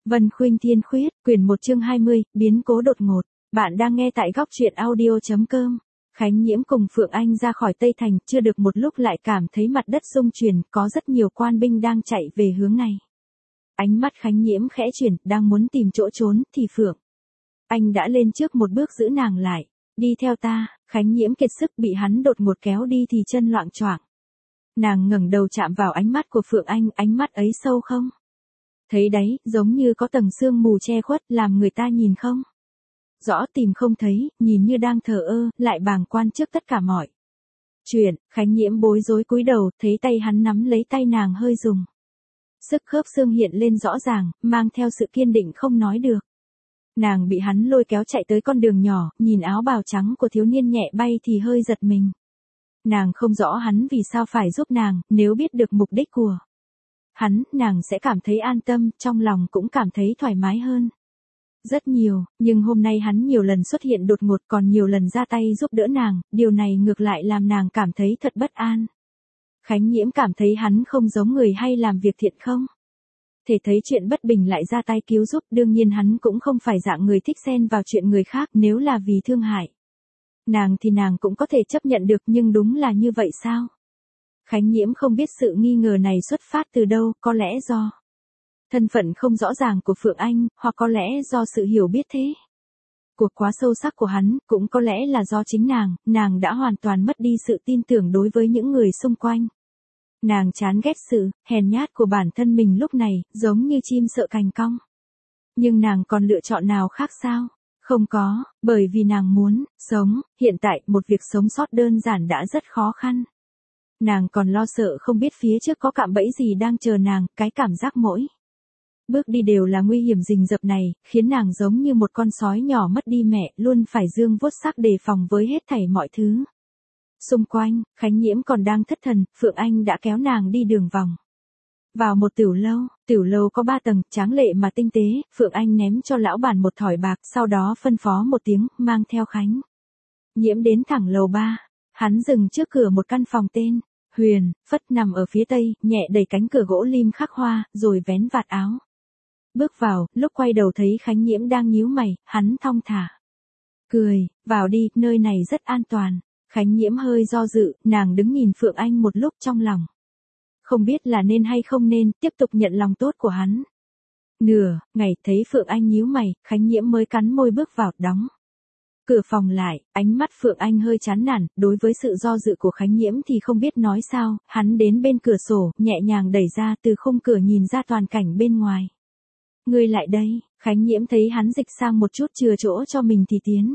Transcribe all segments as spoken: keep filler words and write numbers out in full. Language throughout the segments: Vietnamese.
Vân Khuynh Thiên Khuyết, quyển một chương hai mươi, biến cố đột ngột. Bạn đang nghe tại góc truyện audio chấm com. Khánh Nhiễm cùng Phượng Anh ra khỏi Tây Thành, chưa được một lúc lại cảm thấy mặt đất rung chuyển, có rất nhiều quan binh đang chạy về hướng này. Ánh mắt Khánh Nhiễm khẽ chuyển, đang muốn tìm chỗ trốn, thì Phượng Anh đã lên trước một bước giữ nàng lại. Đi theo ta. Khánh Nhiễm kiệt sức bị hắn đột ngột kéo đi thì chân loạng choạng. Nàng ngẩng đầu chạm vào ánh mắt của Phượng Anh, ánh mắt ấy sâu không? Thấy đấy, giống như có tầng sương mù che khuất, làm người ta nhìn không rõ, tìm không thấy, nhìn như đang thờ ơ, lại bàng quan trước tất cả mọi chuyện. Khánh Nhiễm bối rối cúi đầu, thấy tay hắn nắm lấy tay nàng hơi dùng sức, khớp xương hiện lên rõ ràng, mang theo sự kiên định không nói được. Nàng bị hắn lôi kéo chạy tới con đường nhỏ, nhìn áo bào trắng của thiếu niên nhẹ bay thì hơi giật mình. Nàng không rõ hắn vì sao phải giúp nàng, nếu biết được mục đích của hắn, nàng sẽ cảm thấy an tâm, trong lòng cũng cảm thấy thoải mái hơn rất nhiều, nhưng hôm nay hắn nhiều lần xuất hiện đột ngột, còn nhiều lần ra tay giúp đỡ nàng, điều này ngược lại làm nàng cảm thấy thật bất an. Khánh Nhiễm cảm thấy hắn không giống người hay làm việc thiện không thể thấy chuyện bất bình lại ra tay cứu giúp, đương nhiên hắn cũng không phải dạng người thích xen vào chuyện người khác, nếu là vì thương hại nàng thì nàng cũng có thể chấp nhận được, nhưng đúng là như vậy sao? Khánh Nhiễm không biết sự nghi ngờ này xuất phát từ đâu, có lẽ do thân phận không rõ ràng của Phượng Anh, hoặc có lẽ do sự hiểu biết thế cuộc quá sâu sắc của hắn, cũng có lẽ là do chính nàng, nàng đã hoàn toàn mất đi sự tin tưởng đối với những người xung quanh. Nàng chán ghét sự hèn nhát của bản thân mình lúc này, giống như chim sợ cành cong. Nhưng nàng còn lựa chọn nào khác sao? Không có, bởi vì nàng muốn sống, hiện tại một việc sống sót đơn giản đã rất khó khăn. Nàng còn lo sợ không biết phía trước có cạm bẫy gì đang chờ nàng, cái cảm giác mỗi bước đi đều là nguy hiểm rình rập này, khiến nàng giống như một con sói nhỏ mất đi mẹ, luôn phải dương vuốt sắc đề phòng với hết thảy mọi thứ xung quanh. Khánh Nhiễm còn đang thất thần, Phượng Anh đã kéo nàng đi đường vòng vào một tiểu lâu. Tiểu lâu có ba tầng, tráng lệ mà tinh tế. Phượng Anh ném cho lão bản một thỏi bạc, sau đó phân phó một tiếng, mang theo Khánh Nhiễm đến thẳng lầu ba. Hắn dừng trước cửa một căn phòng tên Huyền Phất nằm ở phía tây, nhẹ đẩy cánh cửa gỗ lim khắc hoa, rồi vén vạt áo bước vào. Lúc quay đầu thấy Khánh Nhiễm đang nhíu mày, hắn thong thả cười, vào đi, nơi này rất an toàn. Khánh Nhiễm hơi do dự, nàng đứng nhìn Phượng Anh một lúc, trong lòng không biết là nên hay không nên tiếp tục nhận lòng tốt của hắn. Nửa ngày thấy Phượng Anh nhíu mày, Khánh Nhiễm mới cắn môi bước vào, đóng cửa phòng lại. Ánh mắt Phượng Anh hơi chán nản, đối với sự do dự của Khánh Nhiễm thì không biết nói sao. Hắn đến bên cửa sổ, nhẹ nhàng đẩy ra, từ khung cửa nhìn ra toàn cảnh bên ngoài. Ngươi lại đây. Khánh Nhiễm thấy hắn dịch sang một chút chừa chỗ cho mình thì tiến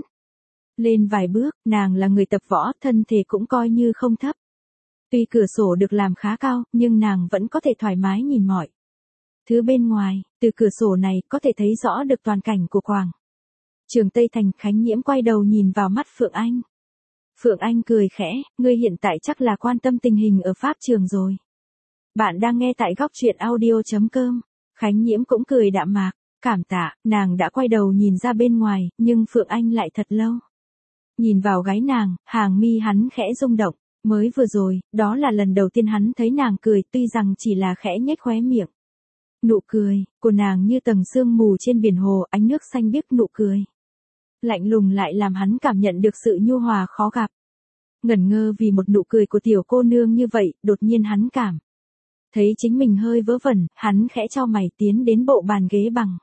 lên vài bước. Nàng là người tập võ, thân thể cũng coi như không thấp. Tuy cửa sổ được làm khá cao, nhưng nàng vẫn có thể thoải mái nhìn mọi thứ bên ngoài. Từ cửa sổ này, có thể thấy rõ được toàn cảnh của quảng trường Tây Thành. Khánh Nhiễm quay đầu nhìn vào mắt Phượng Anh. Phượng Anh cười khẽ, ngươi hiện tại chắc là quan tâm tình hình ở pháp trường rồi. Bạn đang nghe tại góc truyện audio chấm com. Khánh Nhiễm cũng cười đạm mạc, cảm tạ. Nàng đã quay đầu nhìn ra bên ngoài, nhưng Phượng Anh lại thật lâu nhìn vào gáy nàng, hàng mi hắn khẽ rung động. Mới vừa rồi, đó là lần đầu tiên hắn thấy nàng cười, tuy rằng chỉ là khẽ nhếch khóe miệng. Nụ cười của nàng như tầng sương mù trên biển hồ, ánh nước xanh biếc, nụ cười lạnh lùng lại làm hắn cảm nhận được sự nhu hòa khó gặp. Ngẩn ngơ vì một nụ cười của tiểu cô nương như vậy, đột nhiên hắn cảm thấy chính mình hơi vớ vẩn, hắn khẽ chau mày tiến đến bộ bàn ghế bằng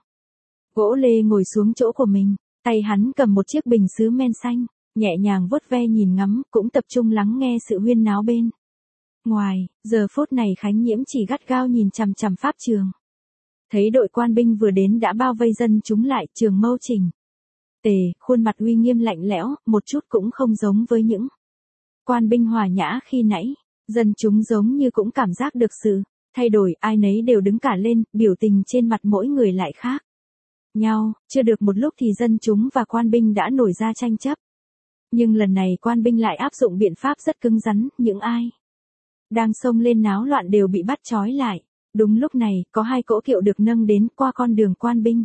gỗ lê ngồi xuống chỗ của mình. Tay hắn cầm một chiếc bình sứ men xanh, nhẹ nhàng vuốt ve nhìn ngắm, cũng tập trung lắng nghe sự huyên náo bên ngoài. Giờ phút này Khánh Nhiễm chỉ gắt gao nhìn chằm chằm pháp trường. Thấy đội quan binh vừa đến đã bao vây dân chúng lại, trường mâu chỉnh tề, khuôn mặt uy nghiêm lạnh lẽo, một chút cũng không giống với những quan binh hòa nhã khi nãy. Dân chúng giống như cũng cảm giác được sự thay đổi, ai nấy đều đứng cả lên, biểu tình trên mặt mỗi người lại khác nhau. Chưa được một lúc thì dân chúng và quan binh đã nổi ra tranh chấp. Nhưng lần này quan binh lại áp dụng biện pháp rất cứng rắn, những ai đang xông lên náo loạn đều bị bắt trói lại. Đúng lúc này, có hai cỗ kiệu được nâng đến qua con đường quan binh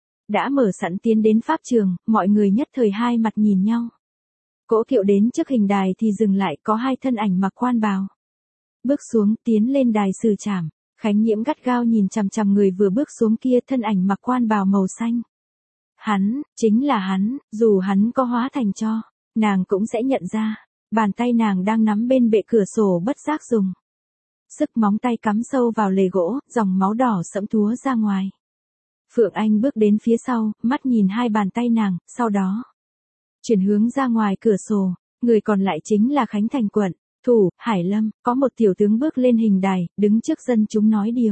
đã mở sẵn tiến đến pháp trường, mọi người nhất thời hai mặt nhìn nhau. Cỗ kiệu đến trước hình đài thì dừng lại, có hai thân ảnh mặc quan bào bước xuống, tiến lên đài xử trảm. Khánh Nhiễm gắt gao nhìn chằm chằm người vừa bước xuống kia, thân ảnh mặc quan bào màu xanh. Hắn, chính là hắn, dù hắn có hóa thành tro, nàng cũng sẽ nhận ra. Bàn tay nàng đang nắm bên bệ cửa sổ bất giác dùng sức, móng tay cắm sâu vào lề gỗ, dòng máu đỏ sẫm túa ra ngoài. Phượng Anh bước đến phía sau, mắt nhìn hai bàn tay nàng, sau đó chuyển hướng ra ngoài cửa sổ. Người còn lại chính là Khánh Thành quận thủ Hải Lâm. Có một tiểu tướng bước lên hình đài, đứng trước dân chúng nói điều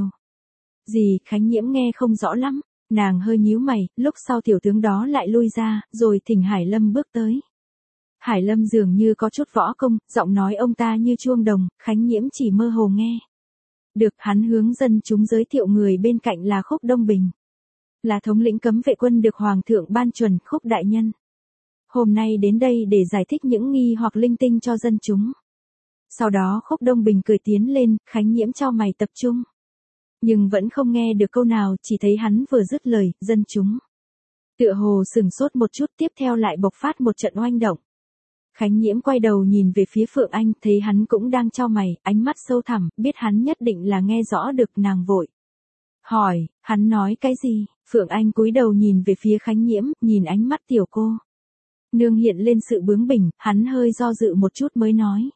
gì Khánh Nhiễm nghe không rõ lắm. Nàng hơi nhíu mày, lúc sau tiểu tướng đó lại lui ra, rồi thỉnh Hải Lâm bước tới. Hải Lâm dường như có chút võ công, giọng nói ông ta như chuông đồng, Khánh Nhiễm chỉ mơ hồ nghe được. Hắn hướng dân chúng giới thiệu người bên cạnh là Khúc Đông Bình, là thống lĩnh cấm vệ quân được Hoàng thượng ban chuẩn. Khúc đại nhân hôm nay đến đây để giải thích những nghi hoặc linh tinh cho dân chúng. Sau đó Khúc Đông Bình cười tiến lên, Khánh Nhiễm chau mày tập trung, nhưng vẫn không nghe được câu nào, chỉ thấy hắn vừa dứt lời, dân chúng tựa hồ sừng sốt một chút, tiếp theo lại bộc phát một trận oanh động. Khánh Nhiễm quay đầu nhìn về phía Phượng Anh, thấy hắn cũng đang chau mày, ánh mắt sâu thẳm, biết hắn nhất định là nghe rõ được. Nàng vội hỏi, hắn nói cái gì? Phượng Anh cúi đầu nhìn về phía Khánh Nhiễm, nhìn ánh mắt tiểu cô nương hiện lên sự bướng bỉnh, hắn hơi do dự một chút mới nói.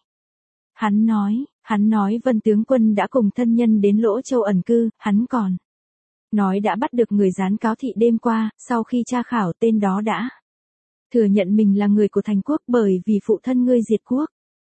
Hắn nói, hắn nói Vân tướng quân đã cùng thân nhân đến Lỗ Châu ẩn cư, hắn còn nói đã bắt được người gián cáo thị đêm qua, sau khi tra khảo tên đó đã thừa nhận mình là người của thành quốc, bởi vì phụ thân ngươi diệt quốc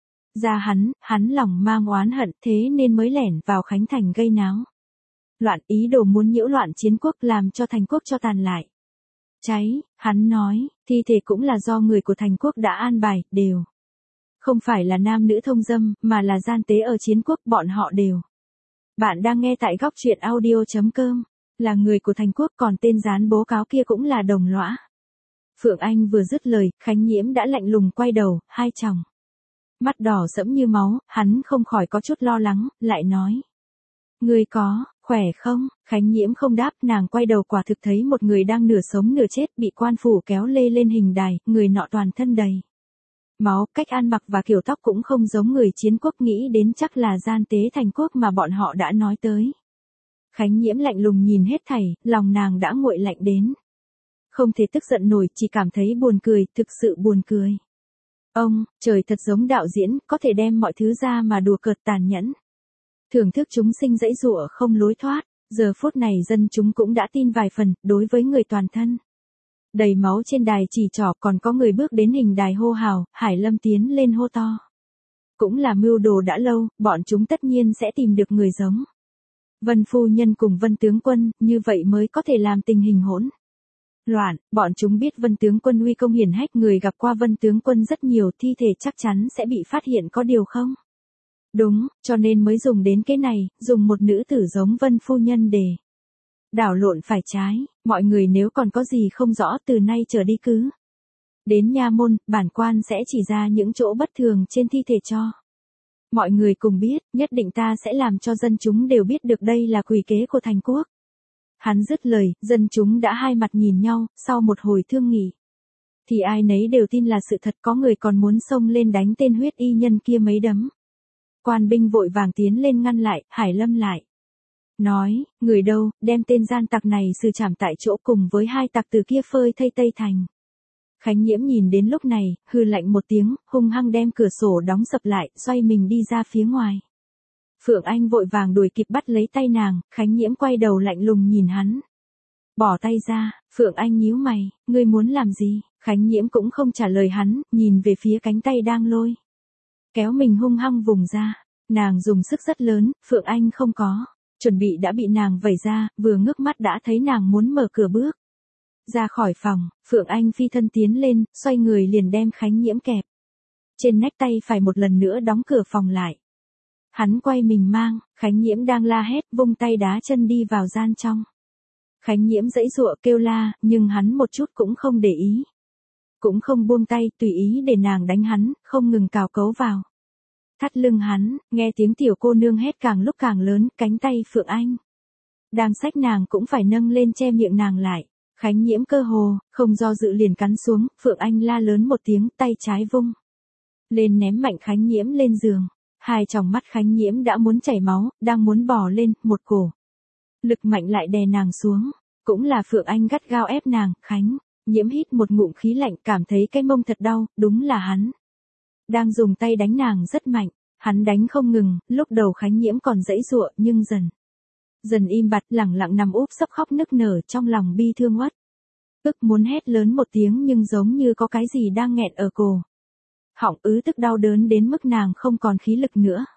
ra hắn, hắn lòng mang oán hận, thế nên mới lẻn vào Khánh Thành gây náo loạn, ý đồ muốn nhiễu loạn chiến quốc, làm cho thành quốc cho tàn lại cháy. Hắn nói, thi thể cũng là do người của thành quốc đã an bài, đều không phải là nam nữ thông dâm, mà là gian tế ở chiến quốc, bọn họ đều. Bạn đang nghe tại góc truyện audio chấm com, là người của thành quốc, còn tên gián bố cáo kia cũng là đồng lõa. Phượng Anh vừa dứt lời, Khánh Nhiễm đã lạnh lùng quay đầu, hai tròng mắt đỏ sẫm như máu, hắn không khỏi có chút lo lắng, lại nói. Ngươi có, khỏe không? Khánh Nhiễm không đáp, nàng quay đầu quả thực thấy một người đang nửa sống nửa chết, bị quan phủ kéo lê lên hình đài, người nọ toàn thân đầy máu, cách ăn mặc và kiểu tóc cũng không giống người chiến quốc, nghĩ đến chắc là gian tế thành quốc mà bọn họ đã nói tới. Khánh Nhiễm lạnh lùng nhìn hết thảy, lòng nàng đã nguội lạnh đến không thể tức giận nổi, chỉ cảm thấy buồn cười, thực sự buồn cười. Ông, trời thật giống đạo diễn, có thể đem mọi thứ ra mà đùa cợt tàn nhẫn. Thưởng thức chúng sinh dãy giụa không lối thoát, giờ phút này dân chúng cũng đã tin vài phần, đối với người toàn thân đầy máu trên đài chỉ trỏ, còn có người bước đến hình đài hô hào, Hải Lâm tiến lên hô to. Cũng là mưu đồ đã lâu, bọn chúng tất nhiên sẽ tìm được người giống Vân phu nhân cùng Vân tướng quân, như vậy mới có thể làm tình hình hỗn loạn. Bọn chúng biết Vân tướng quân uy công hiển hách, người gặp qua Vân tướng quân rất nhiều, thi thể chắc chắn sẽ bị phát hiện có điều không đúng, cho nên mới dùng đến cái này, dùng một nữ tử giống Vân phu nhân để đảo lộn phải trái. Mọi người nếu còn có gì không rõ, từ nay trở đi cứ đến nha môn, bản quan sẽ chỉ ra những chỗ bất thường trên thi thể cho mọi người cùng biết, nhất định ta sẽ làm cho dân chúng đều biết được đây là quỷ kế của thành quốc. Hắn dứt lời, dân chúng đã hai mặt nhìn nhau, sau một hồi thương nghị thì ai nấy đều tin là sự thật, có người còn muốn xông lên đánh tên huyết y nhân kia mấy đấm. Quan binh vội vàng tiến lên ngăn lại, Hải Lâm lại nói, người đâu, đem tên gian tặc này xử trảm tại chỗ cùng với hai tặc từ kia phơi thây Tây Thành. Khánh Nhiễm nhìn đến lúc này, hừ lạnh một tiếng, hung hăng đem cửa sổ đóng sập lại, xoay mình đi ra phía ngoài. Phượng Anh vội vàng đuổi kịp bắt lấy tay nàng, Khánh Nhiễm quay đầu lạnh lùng nhìn hắn. Bỏ tay ra, Phượng Anh nhíu mày, ngươi muốn làm gì? Khánh Nhiễm cũng không trả lời hắn, nhìn về phía cánh tay đang lôi kéo mình hung hăng vùng ra. Nàng dùng sức rất lớn, Phượng Anh không có chuẩn bị đã bị nàng vẩy ra, vừa ngước mắt đã thấy nàng muốn mở cửa bước ra khỏi phòng. Phượng Anh phi thân tiến lên, xoay người liền đem Khánh Nhiễm kẹp trên nách tay phải, một lần nữa đóng cửa phòng lại. Hắn quay mình mang, Khánh Nhiễm đang la hét, vung tay đá chân đi vào gian trong. Khánh Nhiễm giãy giụa kêu la, nhưng hắn một chút cũng không để ý, cũng không buông tay, tùy ý để nàng đánh hắn, không ngừng cào cấu vào thắt lưng hắn. Nghe tiếng tiểu cô nương hét càng lúc càng lớn, cánh tay Phượng Anh đang xách nàng cũng phải nâng lên che miệng nàng lại. Khánh Nhiễm cơ hồ không do dự liền cắn xuống. Phượng Anh la lớn một tiếng, tay trái vung lên ném mạnh Khánh Nhiễm lên giường. Hai tròng mắt Khánh Nhiễm đã muốn chảy máu, đang muốn bò lên, một cổ lực mạnh lại đè nàng xuống. Cũng là Phượng Anh gắt gao ép nàng. Khánh Nhiễm hít một ngụm khí lạnh, cảm thấy cái mông thật đau, đúng là hắn đang dùng tay đánh nàng rất mạnh. Hắn đánh không ngừng, lúc đầu Khánh Nhiễm còn giãy giụa nhưng dần dần im bặt, lẳng lặng nằm úp sấp khóc nức nở, trong lòng bi thương uất ức muốn hét lớn một tiếng nhưng giống như có cái gì đang nghẹn ở cổ họng, ứ tức đau đớn đến mức nàng không còn khí lực nữa.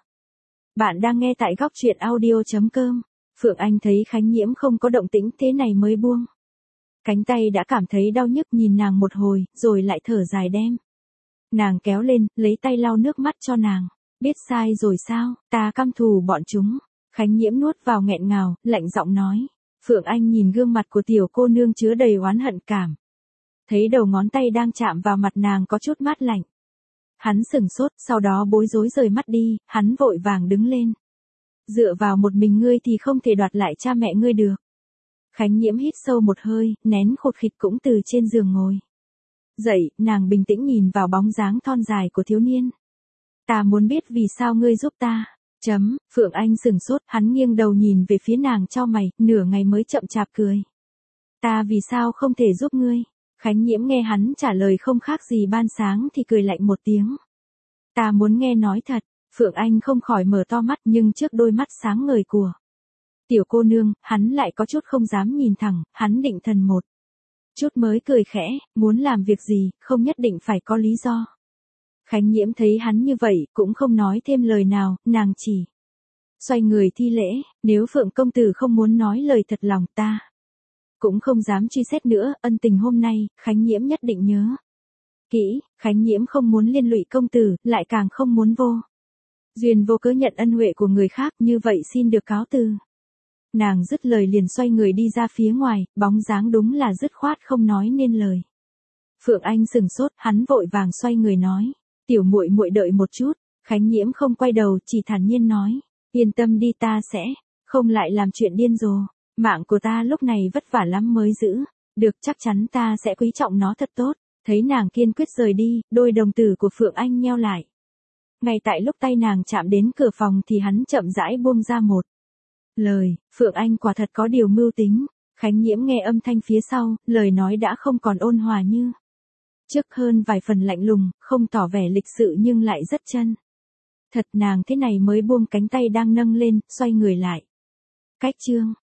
Bạn đang nghe tại góc truyện audio chấm com. Phượng Anh thấy Khánh Nhiễm không có động tĩnh, thế này mới buông cánh tay, đã cảm thấy đau nhức, nhìn nàng một hồi, rồi lại thở dài đem nàng kéo lên, lấy tay lau nước mắt cho nàng. Biết sai rồi sao, ta căm thù bọn chúng. Khánh Nhiễm nuốt vào nghẹn ngào, lạnh giọng nói. Phượng Anh nhìn gương mặt của tiểu cô nương chứa đầy oán hận cảm. Thấy đầu ngón tay đang chạm vào mặt nàng có chút mát lạnh. Hắn sửng sốt, sau đó bối rối rời mắt đi, hắn vội vàng đứng lên. Dựa vào một mình ngươi thì không thể đoạt lại cha mẹ ngươi được. Khánh Nhiễm hít sâu một hơi, nén khụt khịt cũng từ trên giường ngồi dậy, nàng bình tĩnh nhìn vào bóng dáng thon dài của thiếu niên. Ta muốn biết vì sao ngươi giúp ta. Chấm, Phượng Anh sửng sốt, hắn nghiêng đầu nhìn về phía nàng chau mày, nửa ngày mới chậm chạp cười. Ta vì sao không thể giúp ngươi? Khánh Nhiễm nghe hắn trả lời không khác gì ban sáng thì cười lạnh một tiếng. Ta muốn nghe nói thật. Phượng Anh không khỏi mở to mắt, nhưng trước đôi mắt sáng ngời của tiểu cô nương, hắn lại có chút không dám nhìn thẳng. Hắn định thần một chút mới cười khẽ, muốn làm việc gì, không nhất định phải có lý do. Khánh Nhiễm thấy hắn như vậy, cũng không nói thêm lời nào, nàng chỉ xoay người thi lễ. Nếu Phượng công tử không muốn nói lời thật lòng, ta cũng không dám truy xét nữa. Ân tình hôm nay, Khánh Nhiễm nhất định nhớ kỹ. Khánh Nhiễm không muốn liên lụy công tử, lại càng không muốn vô duyên vô cớ nhận ân huệ của người khác, như vậy xin được cáo từ. Nàng dứt lời liền xoay người đi ra phía ngoài, bóng dáng đúng là dứt khoát không nói nên lời. Phượng Anh sừng sốt, hắn vội vàng xoay người nói. Tiểu muội muội đợi một chút. Khánh Nhiễm không quay đầu, chỉ thản nhiên nói. Yên tâm đi, ta sẽ không lại làm chuyện điên rồ. Mạng của ta lúc này vất vả lắm mới giữ được, chắc chắn ta sẽ quý trọng nó thật tốt. Thấy nàng kiên quyết rời đi, đôi đồng tử của Phượng Anh nheo lại. Ngay tại lúc tay nàng chạm đến cửa phòng thì hắn chậm rãi buông ra một lời. Phượng Anh quả thật có điều mưu tính. Khánh Nhiễm nghe âm thanh phía sau, lời nói đã không còn ôn hòa như trước, hơn vài phần lạnh lùng, không tỏ vẻ lịch sự nhưng lại rất chân thật. Nàng thế này mới buông cánh tay đang nâng lên, xoay người lại. Cách chương